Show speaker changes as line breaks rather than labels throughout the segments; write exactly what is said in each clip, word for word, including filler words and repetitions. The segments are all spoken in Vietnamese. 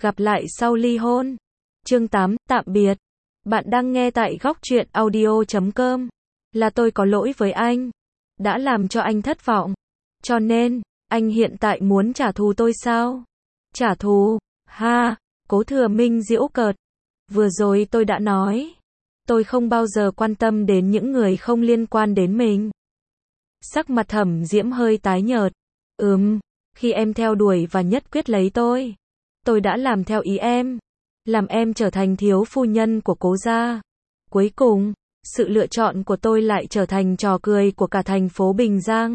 Gặp lại sau ly hôn. Chương tám, tạm biệt. Bạn đang nghe tại góc truyện audio chấm com. Là tôi có lỗi với anh. Đã làm cho anh thất vọng. Cho nên, anh hiện tại muốn trả thù tôi sao? Trả thù? Ha, Cố Thừa Minh giễu cợt. Vừa rồi tôi đã nói. Tôi không bao giờ quan tâm đến những người không liên quan đến mình. Sắc mặt Thẩm Diễm hơi tái nhợt. Ừm, khi em theo đuổi và nhất quyết lấy tôi. Tôi đã làm theo ý em. Làm em trở thành thiếu phu nhân của Cố gia. Cuối cùng, sự lựa chọn của tôi lại trở thành trò cười của cả thành phố Bình Giang.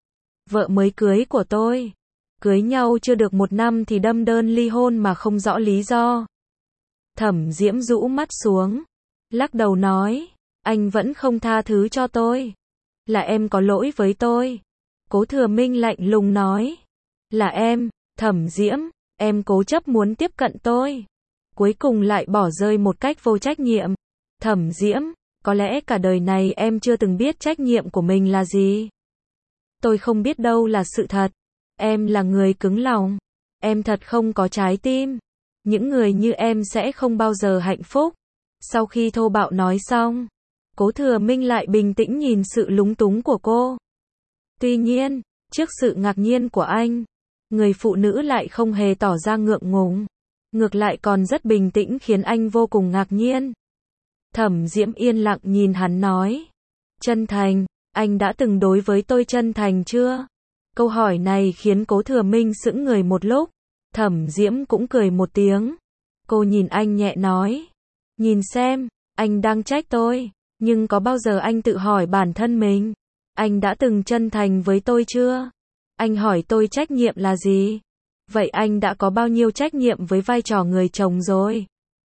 Vợ mới cưới của tôi. Cưới nhau chưa được một năm thì đâm đơn ly hôn mà không rõ lý do. Thẩm Diễm rũ mắt xuống. Lắc đầu nói. Anh vẫn không tha thứ cho tôi. Là em có lỗi với tôi. Cố Thừa Minh lạnh lùng nói. Là em, Thẩm Diễm, em cố chấp muốn tiếp cận tôi. Cuối cùng lại bỏ rơi một cách vô trách nhiệm. Thẩm Diễm, có lẽ cả đời này em chưa từng biết trách nhiệm của mình là gì. Tôi không biết đâu là sự thật. Em là người cứng lòng. Em thật không có trái tim. Những người như em sẽ không bao giờ hạnh phúc. Sau khi thô bạo nói xong, Cố Thừa Minh lại bình tĩnh nhìn sự lúng túng của cô. Tuy nhiên, trước sự ngạc nhiên của anh, người phụ nữ lại không hề tỏ ra ngượng ngùng. Ngược lại còn rất bình tĩnh khiến anh vô cùng ngạc nhiên. Thẩm Diễm yên lặng nhìn hắn nói. Chân thành, anh đã từng đối với tôi chân thành chưa? Câu hỏi này khiến Cố Thừa Minh sững người một lúc. Thẩm Diễm cũng cười một tiếng. Cô nhìn anh nhẹ nói. Nhìn xem, anh đang trách tôi. Nhưng có bao giờ anh tự hỏi bản thân mình? Anh đã từng chân thành với tôi chưa? Anh hỏi tôi trách nhiệm là gì? Vậy anh đã có bao nhiêu trách nhiệm với vai trò người chồng rồi?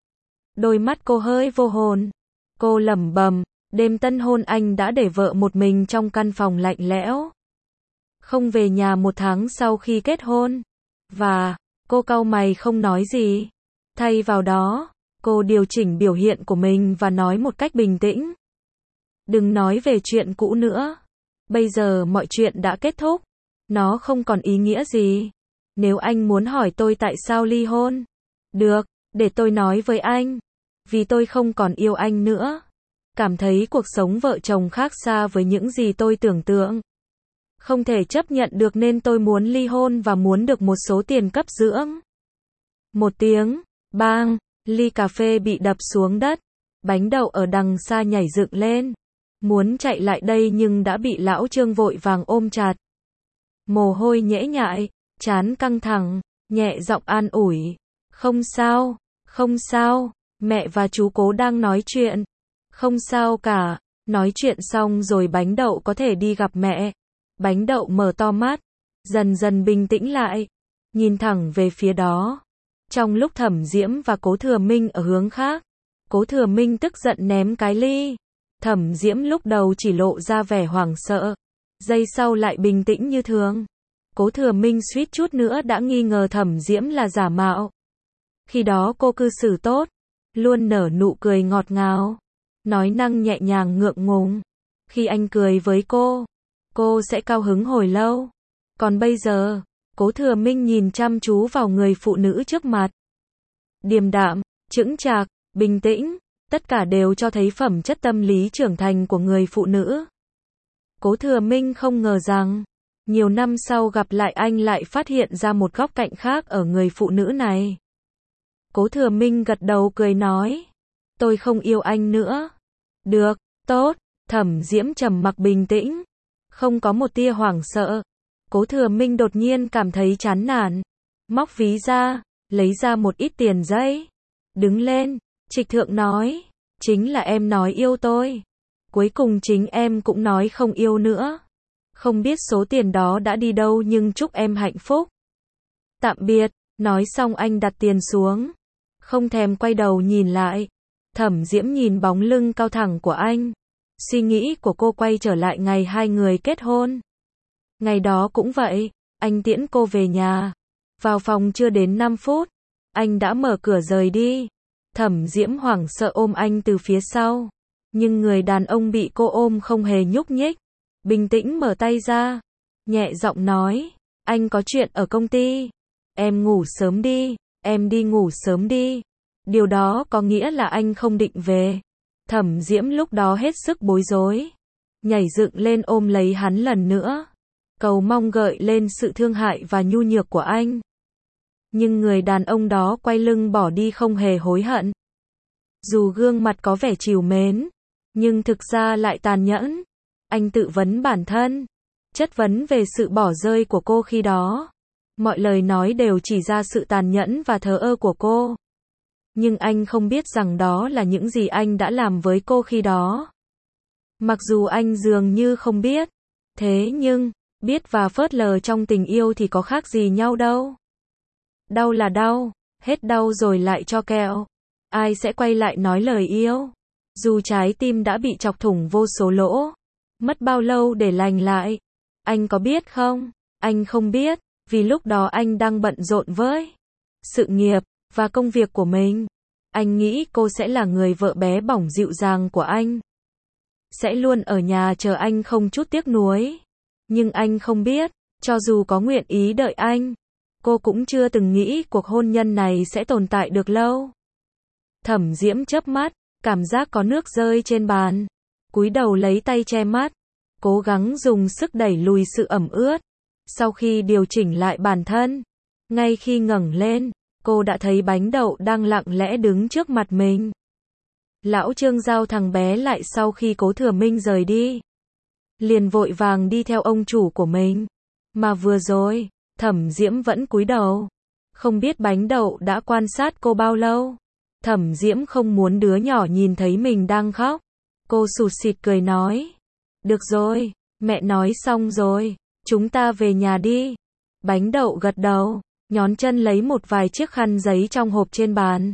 Đôi mắt cô hơi vô hồn. Cô lẩm bẩm, đêm tân hôn anh đã để vợ một mình trong căn phòng lạnh lẽo. Không về nhà một tháng sau khi kết hôn. Và, cô cau mày không nói gì. Thay vào đó, cô điều chỉnh biểu hiện của mình và nói một cách bình tĩnh. Đừng nói về chuyện cũ nữa. Bây giờ mọi chuyện đã kết thúc. Nó không còn ý nghĩa gì. Nếu anh muốn hỏi tôi tại sao ly hôn, được, để tôi nói với anh. Vì tôi không còn yêu anh nữa. Cảm thấy cuộc sống vợ chồng khác xa với những gì tôi tưởng tượng. Không thể chấp nhận được nên tôi muốn ly hôn và muốn được một số tiền cấp dưỡng. Một tiếng, bang, ly cà phê bị đập xuống đất. Bánh đậu ở đằng xa nhảy dựng lên. Muốn chạy lại đây nhưng đã bị lão Trương vội vàng ôm chặt. Mồ hôi nhễ nhại, trán căng thẳng, nhẹ giọng an ủi. Không sao, không sao, mẹ và chú Cố đang nói chuyện. Không sao cả, nói chuyện xong rồi bánh đậu có thể đi gặp mẹ. Bánh đậu mở to mắt, dần dần bình tĩnh lại, nhìn thẳng về phía đó. Trong lúc Thẩm Diễm và Cố Thừa Minh ở hướng khác, Cố Thừa Minh tức giận ném cái ly. Thẩm Diễm lúc đầu chỉ lộ ra vẻ hoảng sợ, giây sau lại bình tĩnh như thường. Cố Thừa Minh suýt chút nữa đã nghi ngờ Thẩm Diễm là giả mạo. Khi đó cô cư xử tốt, luôn nở nụ cười ngọt ngào, nói năng nhẹ nhàng ngượng ngùng. Khi anh cười với cô, cô sẽ cao hứng hồi lâu. Còn bây giờ, Cố Thừa Minh nhìn chăm chú vào người phụ nữ trước mặt. Điềm đạm, chững chạc, bình tĩnh, tất cả đều cho thấy phẩm chất tâm lý trưởng thành của người phụ nữ. Cố Thừa Minh không ngờ rằng, nhiều năm sau gặp lại anh lại phát hiện ra một góc cạnh khác ở người phụ nữ này. Cố Thừa Minh gật đầu cười nói. Tôi không yêu anh nữa. Được, tốt. Thẩm Diễm trầm mặc bình tĩnh. Không có một tia hoảng sợ. Cố Thừa Minh đột nhiên cảm thấy chán nản. Móc ví ra, lấy ra một ít tiền giấy. Đứng lên, trịch thượng nói. Chính là em nói yêu tôi. Cuối cùng chính em cũng nói không yêu nữa. Không biết số tiền đó đã đi đâu nhưng chúc em hạnh phúc. Tạm biệt, nói xong anh đặt tiền xuống. Không thèm quay đầu nhìn lại. Thẩm Diễm nhìn bóng lưng cao thẳng của anh. Suy nghĩ của cô quay trở lại ngày hai người kết hôn. Ngày đó cũng vậy, anh tiễn cô về nhà. Vào phòng chưa đến năm phút, anh đã mở cửa rời đi. Thẩm Diễm hoảng sợ ôm anh từ phía sau. Nhưng người đàn ông bị cô ôm không hề nhúc nhích. Bình tĩnh mở tay ra. Nhẹ giọng nói, anh có chuyện ở công ty. Em ngủ sớm đi. em đi ngủ sớm đi. Điều đó có nghĩa là anh không định về. Thẩm Diễm lúc đó hết sức bối rối. Nhảy dựng lên ôm lấy hắn lần nữa. Cầu mong gợi lên sự thương hại và nhu nhược của anh. Nhưng người đàn ông đó quay lưng bỏ đi không hề hối hận. Dù gương mặt có vẻ trìu mến, nhưng thực ra lại tàn nhẫn. Anh tự vấn bản thân, chất vấn về sự bỏ rơi của cô khi đó. Mọi lời nói đều chỉ ra sự tàn nhẫn và thờ ơ của cô. Nhưng anh không biết rằng đó là những gì anh đã làm với cô khi đó. Mặc dù anh dường như không biết. Thế nhưng, biết và phớt lờ trong tình yêu thì có khác gì nhau đâu. Đau là đau, hết đau rồi lại cho kẹo. Ai sẽ quay lại nói lời yêu? Dù trái tim đã bị chọc thủng vô số lỗ. Mất bao lâu để lành lại? Anh có biết không? Anh không biết, vì lúc đó anh đang bận rộn với sự nghiệp và công việc của mình. Anh nghĩ cô sẽ là người vợ bé bỏng dịu dàng của anh. Sẽ luôn ở nhà chờ anh không chút tiếc nuối. Nhưng anh không biết, cho dù có nguyện ý đợi anh, cô cũng chưa từng nghĩ cuộc hôn nhân này sẽ tồn tại được lâu. Thẩm Diễm chớp mắt, cảm giác có nước rơi trên bàn. Cúi đầu lấy tay che mắt, cố gắng dùng sức đẩy lùi sự ẩm ướt. Sau khi điều chỉnh lại bản thân, ngay khi ngẩng lên, cô đã thấy bánh đậu đang lặng lẽ đứng trước mặt mình. Lão Trương giao thằng bé lại sau khi Cố Thừa Minh rời đi. Liền vội vàng đi theo ông chủ của mình. Mà vừa rồi, Thẩm Diễm vẫn cúi đầu. Không biết bánh đậu đã quan sát cô bao lâu. Thẩm Diễm không muốn đứa nhỏ nhìn thấy mình đang khóc. Cô sụt sịt cười nói. Được rồi, mẹ nói xong rồi, chúng ta về nhà đi. Bánh đậu gật đầu, nhón chân lấy một vài chiếc khăn giấy trong hộp trên bàn.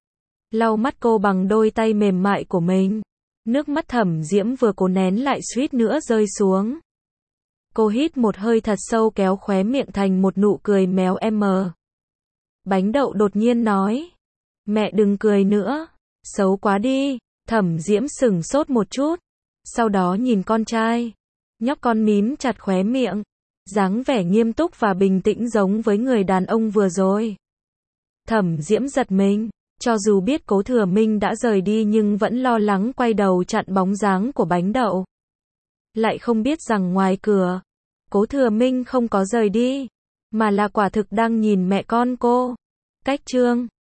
Lau mắt cô bằng đôi tay mềm mại của mình. Nước mắt Thẩm Diễm vừa cố nén lại suýt nữa rơi xuống. Cô hít một hơi thật sâu kéo khóe miệng thành một nụ cười méo mờ. Bánh đậu đột nhiên nói. Mẹ đừng cười nữa, xấu quá đi. Thẩm Diễm sửng sốt một chút. Sau đó nhìn con trai. Nhóc con mím chặt khóe miệng. Dáng vẻ nghiêm túc và bình tĩnh giống với người đàn ông vừa rồi. Thẩm Diễm giật mình. Cho dù biết Cố Thừa Minh đã rời đi nhưng vẫn lo lắng quay đầu chặn bóng dáng của bánh đậu. Lại không biết rằng ngoài cửa, Cố Thừa Minh không có rời đi, mà là quả thực đang nhìn mẹ con cô. Cách Trương